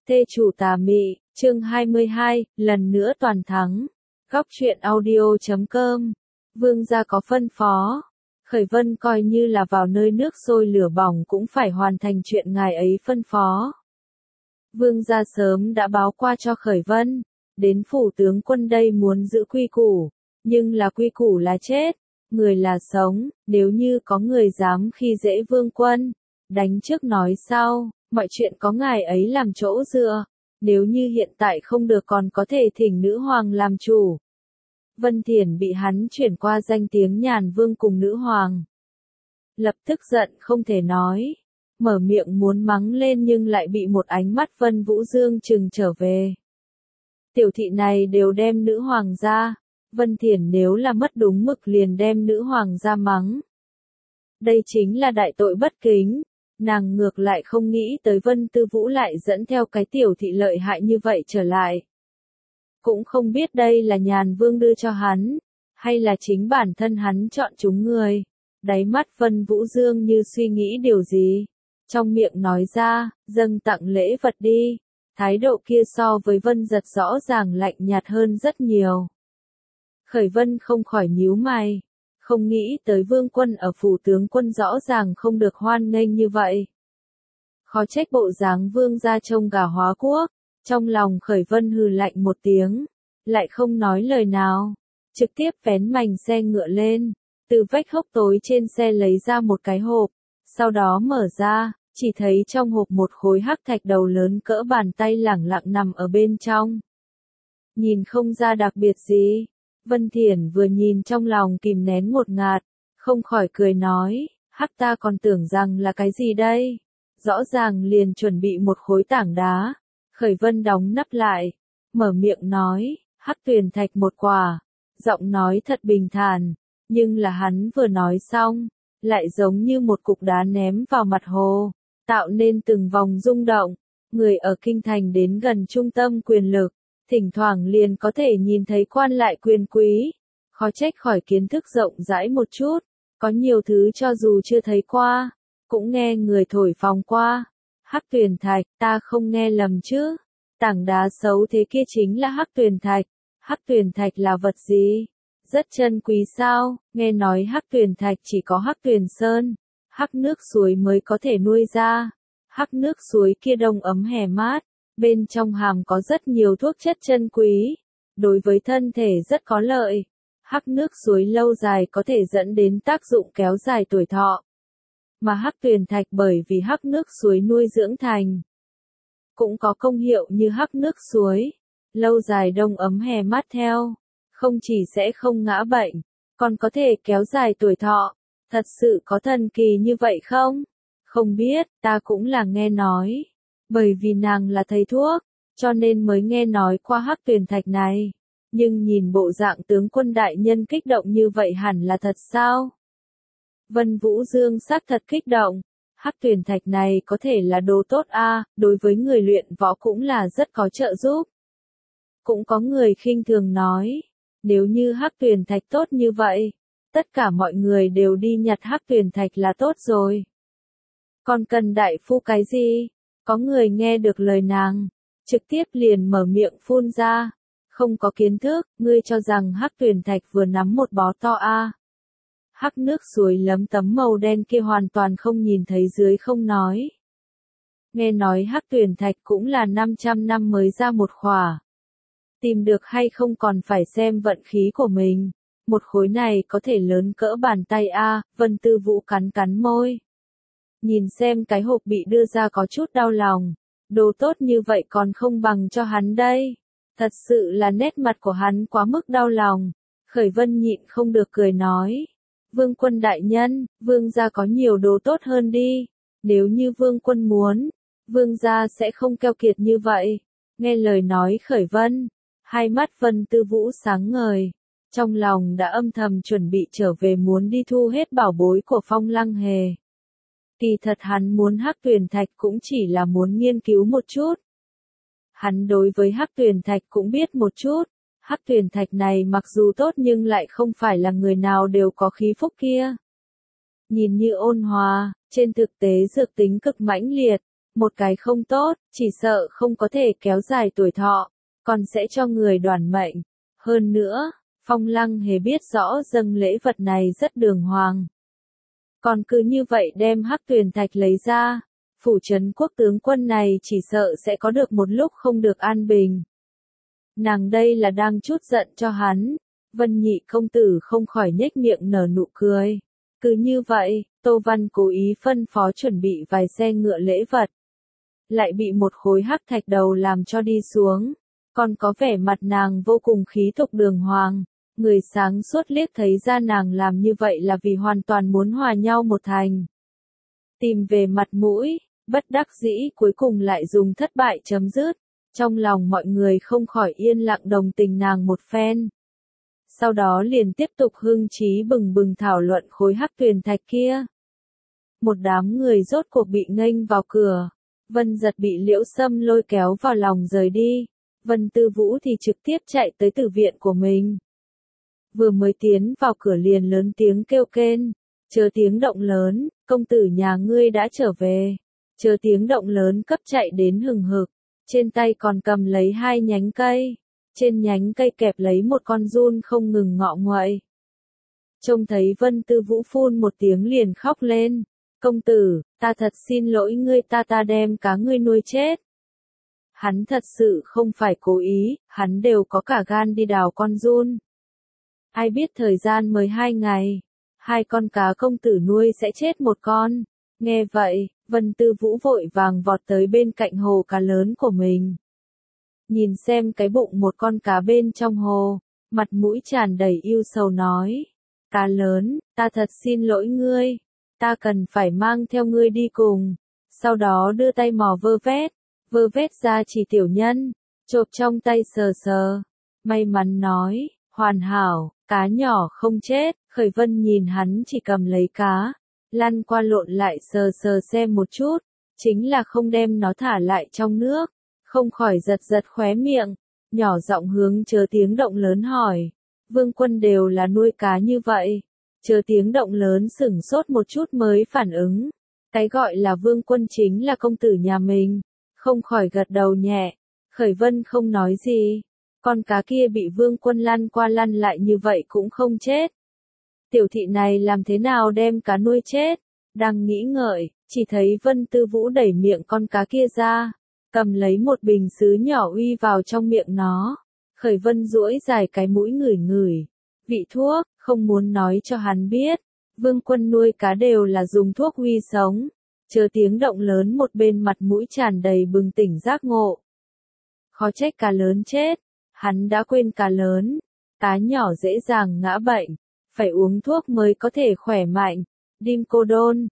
Thê chủ tà mị, chương 22, lần nữa toàn thắng. Góc truyện audio.com. Vương gia có phân phó. Khởi Vân coi như là vào nơi nước sôi lửa bỏng cũng phải hoàn thành chuyện ngài ấy phân phó. Vương gia sớm đã báo qua cho Khởi Vân, đến phủ tướng quân đây muốn giữ quy củ, nhưng là quy củ là chết, người là sống, nếu như có người dám khi dễ vương quân, đánh trước nói sau, mọi chuyện có ngài ấy làm chỗ dựa, nếu như hiện tại không được còn có thể thỉnh nữ hoàng làm chủ. Vân Thiển bị hắn chuyển qua danh tiếng nhàn vương cùng nữ hoàng. Lập tức giận không thể nói, mở miệng muốn mắng lên nhưng lại bị một ánh mắt Vân Vũ Dương trừng trở về. Tiểu thị này đều đem nữ hoàng ra, Vân Thiển nếu là mất đúng mực liền đem nữ hoàng ra mắng. Đây chính là đại tội bất kính, nàng ngược lại không nghĩ tới Vân Tư Vũ lại dẫn theo cái tiểu thị lợi hại như vậy trở lại. Cũng không biết đây là nhàn vương đưa cho hắn, hay là chính bản thân hắn chọn chúng người. Đáy mắt Vân Vũ Dương như suy nghĩ điều gì, trong miệng nói ra, dâng tặng lễ vật đi. Thái độ kia so với Vân Giật rõ ràng lạnh nhạt hơn rất nhiều. Khởi Vân không khỏi nhíu mày, không nghĩ tới vương quân ở phủ tướng quân rõ ràng không được hoan nghênh như vậy. Khó trách bộ dáng vương gia trông gà hóa quốc, trong lòng Khởi Vân hừ lạnh một tiếng, lại không nói lời nào, trực tiếp vén mành xe ngựa lên, từ vách hốc tối trên xe lấy ra một cái hộp, sau đó mở ra, chỉ thấy trong hộp một khối hắc thạch đầu lớn cỡ bàn tay lẳng lặng nằm ở bên trong. Nhìn không ra đặc biệt gì. Vân Thiển vừa nhìn trong lòng kìm nén ngột ngạt, không khỏi cười nói, hắc ta còn tưởng rằng là cái gì đây, rõ ràng liền chuẩn bị một khối tảng đá. Khởi Vân đóng nắp lại, mở miệng nói, hắc tuyền thạch một quả, giọng nói thật bình thản, nhưng là hắn vừa nói xong, lại giống như một cục đá ném vào mặt hồ, tạo nên từng vòng rung động. Người ở kinh thành đến gần trung tâm quyền lực, thỉnh thoảng liền có thể nhìn thấy quan lại quyền quý, khó trách khỏi kiến thức rộng rãi một chút, có nhiều thứ cho dù chưa thấy qua, cũng nghe người thổi phồng qua. Hắc tuyền thạch, ta không nghe lầm chứ? Tảng đá xấu thế kia chính là hắc tuyền thạch. Hắc tuyền thạch là vật gì? Rất chân quý sao? Nghe nói hắc tuyền thạch chỉ có hắc tuyền sơn, hắc nước suối mới có thể nuôi ra. Hắc nước suối kia đông ấm hè mát, bên trong hàm có rất nhiều thuốc chất chân quý, đối với thân thể rất có lợi. Hắc nước suối lâu dài có thể dẫn đến tác dụng kéo dài tuổi thọ. Mà hắc tuyền thạch bởi vì hắc nước suối nuôi dưỡng thành, cũng có công hiệu như hắc nước suối, lâu dài đông ấm hè mát theo, không chỉ sẽ không ngã bệnh, còn có thể kéo dài tuổi thọ. Thật sự có thần kỳ như vậy không? Không biết, ta cũng là nghe nói. Bởi vì nàng là thầy thuốc, cho nên mới nghe nói qua hắc tuyền thạch này. Nhưng nhìn bộ dạng tướng quân đại nhân kích động như vậy hẳn là thật sao? Vân Vũ Dương xác thật kích động. Hắc tuyền thạch này có thể là đồ tốt a, đối với người luyện võ cũng là rất có trợ giúp. Cũng có người khinh thường nói, nếu như hắc tuyền thạch tốt như vậy, tất cả mọi người đều đi nhặt hắc tuyền thạch là tốt rồi. Còn cần đại phu cái gì? Có người nghe được lời nàng, trực tiếp liền mở miệng phun ra, không có kiến thức, ngươi cho rằng hắc tuyền thạch vừa nắm một bó to a. Hắc nước suối lấm tấm màu đen kia hoàn toàn không nhìn thấy dưới không nói. Nghe nói hắc tuyền thạch cũng là 500 năm mới ra một khỏa. Tìm được hay không còn phải xem vận khí của mình. Một khối này có thể lớn cỡ bàn tay a. Vân Tư Vũ cắn cắn môi. Nhìn xem cái hộp bị đưa ra có chút đau lòng. Đồ tốt như vậy còn không bằng cho hắn đây. Thật sự là nét mặt của hắn quá mức đau lòng. Khởi Vân nhịn không được cười nói. Vương quân đại nhân, vương gia có nhiều đồ tốt hơn đi. Nếu như vương quân muốn, vương gia sẽ không keo kiệt như vậy. Nghe lời nói Khởi Vân, hai mắt Vân Tư Vũ sáng ngời. Trong lòng đã âm thầm chuẩn bị trở về muốn đi thu hết bảo bối của Phong Lăng Hề. Kỳ thật hắn muốn hắc tuyền thạch cũng chỉ là muốn nghiên cứu một chút. Hắn đối với hắc tuyền thạch cũng biết một chút. Hắc tuyền thạch này mặc dù tốt nhưng lại không phải là người nào đều có khí phúc kia. Nhìn như ôn hòa, trên thực tế dược tính cực mãnh liệt, Một cái không tốt, chỉ sợ không có thể kéo dài tuổi thọ, còn sẽ cho người đoản mệnh. Hơn nữa, Phong Lăng hề biết rõ dâng lễ vật này rất đường hoàng. Còn cứ như vậy đem Hắc Tuyền Thạch lấy ra, phủ trấn quốc tướng quân này chỉ sợ sẽ có được một lúc không được an bình. Nàng đây là đang chút giận cho hắn. Vân Nhị công tử không khỏi nhếch miệng nở nụ cười. Cứ như vậy, Tô Văn cố ý phân phó chuẩn bị vài xe ngựa lễ vật. Lại bị một khối hắc thạch đầu làm cho đi xuống. Còn có vẻ mặt nàng vô cùng khí thục đường hoàng. Người sáng suốt liếc thấy ra nàng làm như vậy là vì hoàn toàn muốn hòa nhau một thành. Tìm về mặt mũi, bất đắc dĩ cuối cùng lại dùng thất bại chấm dứt. Trong lòng mọi người không khỏi yên lặng đồng tình nàng một phen. Sau đó liền tiếp tục hưng trí bừng bừng thảo luận khối hắc tuyền thạch kia. Một đám người rốt cuộc bị nghênh vào cửa. Vân Giật bị Liễu Sâm lôi kéo vào lòng rời đi. Vân Tư Vũ thì trực tiếp chạy tới tử viện của mình. Vừa mới tiến vào cửa liền lớn tiếng kêu kên. Chớ tiếng động lớn, công tử nhà ngươi đã trở về. Chớ tiếng động lớn cấp chạy đến hừng hực. Trên tay còn cầm lấy 2 nhánh cây. Trên nhánh cây kẹp lấy một con giun không ngừng ngọ nguậy. Trông thấy Vân Tư Vũ phun một tiếng liền khóc lên. Công tử, ta thật xin lỗi ngươi, ta đem cá ngươi nuôi chết. Hắn thật sự không phải cố ý, hắn đều có cả gan đi đào con giun. Ai biết thời gian mới 2 ngày, 2 con cá công tử nuôi sẽ chết một con. Nghe vậy, Vân Tư Vũ vội vàng vọt tới bên cạnh hồ cá lớn của mình. Nhìn xem cái bụng một con cá bên trong hồ, mặt mũi tràn đầy ưu sầu nói. Cá lớn, ta thật xin lỗi ngươi, ta cần phải mang theo ngươi đi cùng. Sau đó đưa tay mò vơ vét ra chỉ tiểu nhân, chộp trong tay sờ sờ. May mắn nói, hoàn hảo, cá nhỏ không chết. Khởi Vân nhìn hắn chỉ cầm lấy cá, lăn qua lộn lại sờ sờ xem một chút, chính là không đem nó thả lại trong nước. Không khỏi giật giật khóe miệng, nhỏ giọng hướng Chớ Tiếng Động lớn hỏi. Vương Quân đều là nuôi cá như vậy. Chớ Tiếng Động lớn sửng sốt một chút mới phản ứng. Cái gọi là Vương Quân chính là công tử nhà mình. Không khỏi gật đầu nhẹ. Khởi Vân không nói gì. Con cá kia bị Vương Quân lăn qua lăn lại như vậy cũng không chết. Tiểu thị này làm thế nào đem cá nuôi chết? Đang nghĩ ngợi, chỉ thấy Vân Tư Vũ đẩy miệng con cá kia ra. Cầm lấy một bình sứ nhỏ uy vào trong miệng nó. Khởi Vân duỗi dài cái mũi ngửi ngửi. Vị thuốc, không muốn nói cho hắn biết. Vương Quân nuôi cá đều là dùng thuốc uy sống. Chớ Tiếng Động lớn một bên mặt mũi tràn đầy bừng tỉnh giác ngộ. Khó trách cá lớn chết. Hắn đã quên cá lớn. Cá nhỏ dễ dàng ngã bệnh. Phải uống thuốc mới có thể khỏe mạnh. Dimcodon,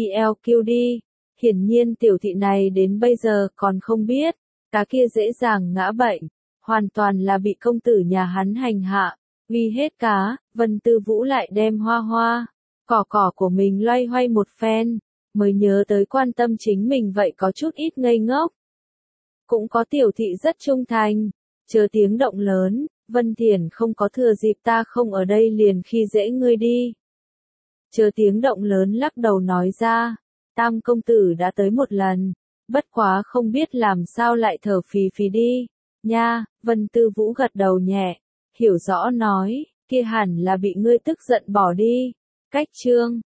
DDLQD. Hiển nhiên tiểu thị này đến bây giờ còn không biết, cá kia dễ dàng ngã bệnh, hoàn toàn là bị công tử nhà hắn hành hạ. Uy hết cá, Vân Tư Vũ lại đem hoa, cỏ của mình loay hoay một phen, mới nhớ tới quan tâm chính mình vậy có chút ít ngây ngốc. Cũng có tiểu thị rất trung thành, Chớ Tiếng Động lớn, Vân Thiển không có thừa dịp ta không ở đây liền khi dễ ngươi đi. Chớ Tiếng Động lớn lắc đầu nói ra. Tam công tử đã tới một lần, bất quá không biết làm sao lại thở phì phì đi. Nha, Vân Tư Vũ gật đầu nhẹ, hiểu rõ nói, kia hẳn là bị ngươi tức giận bỏ đi. Cách chương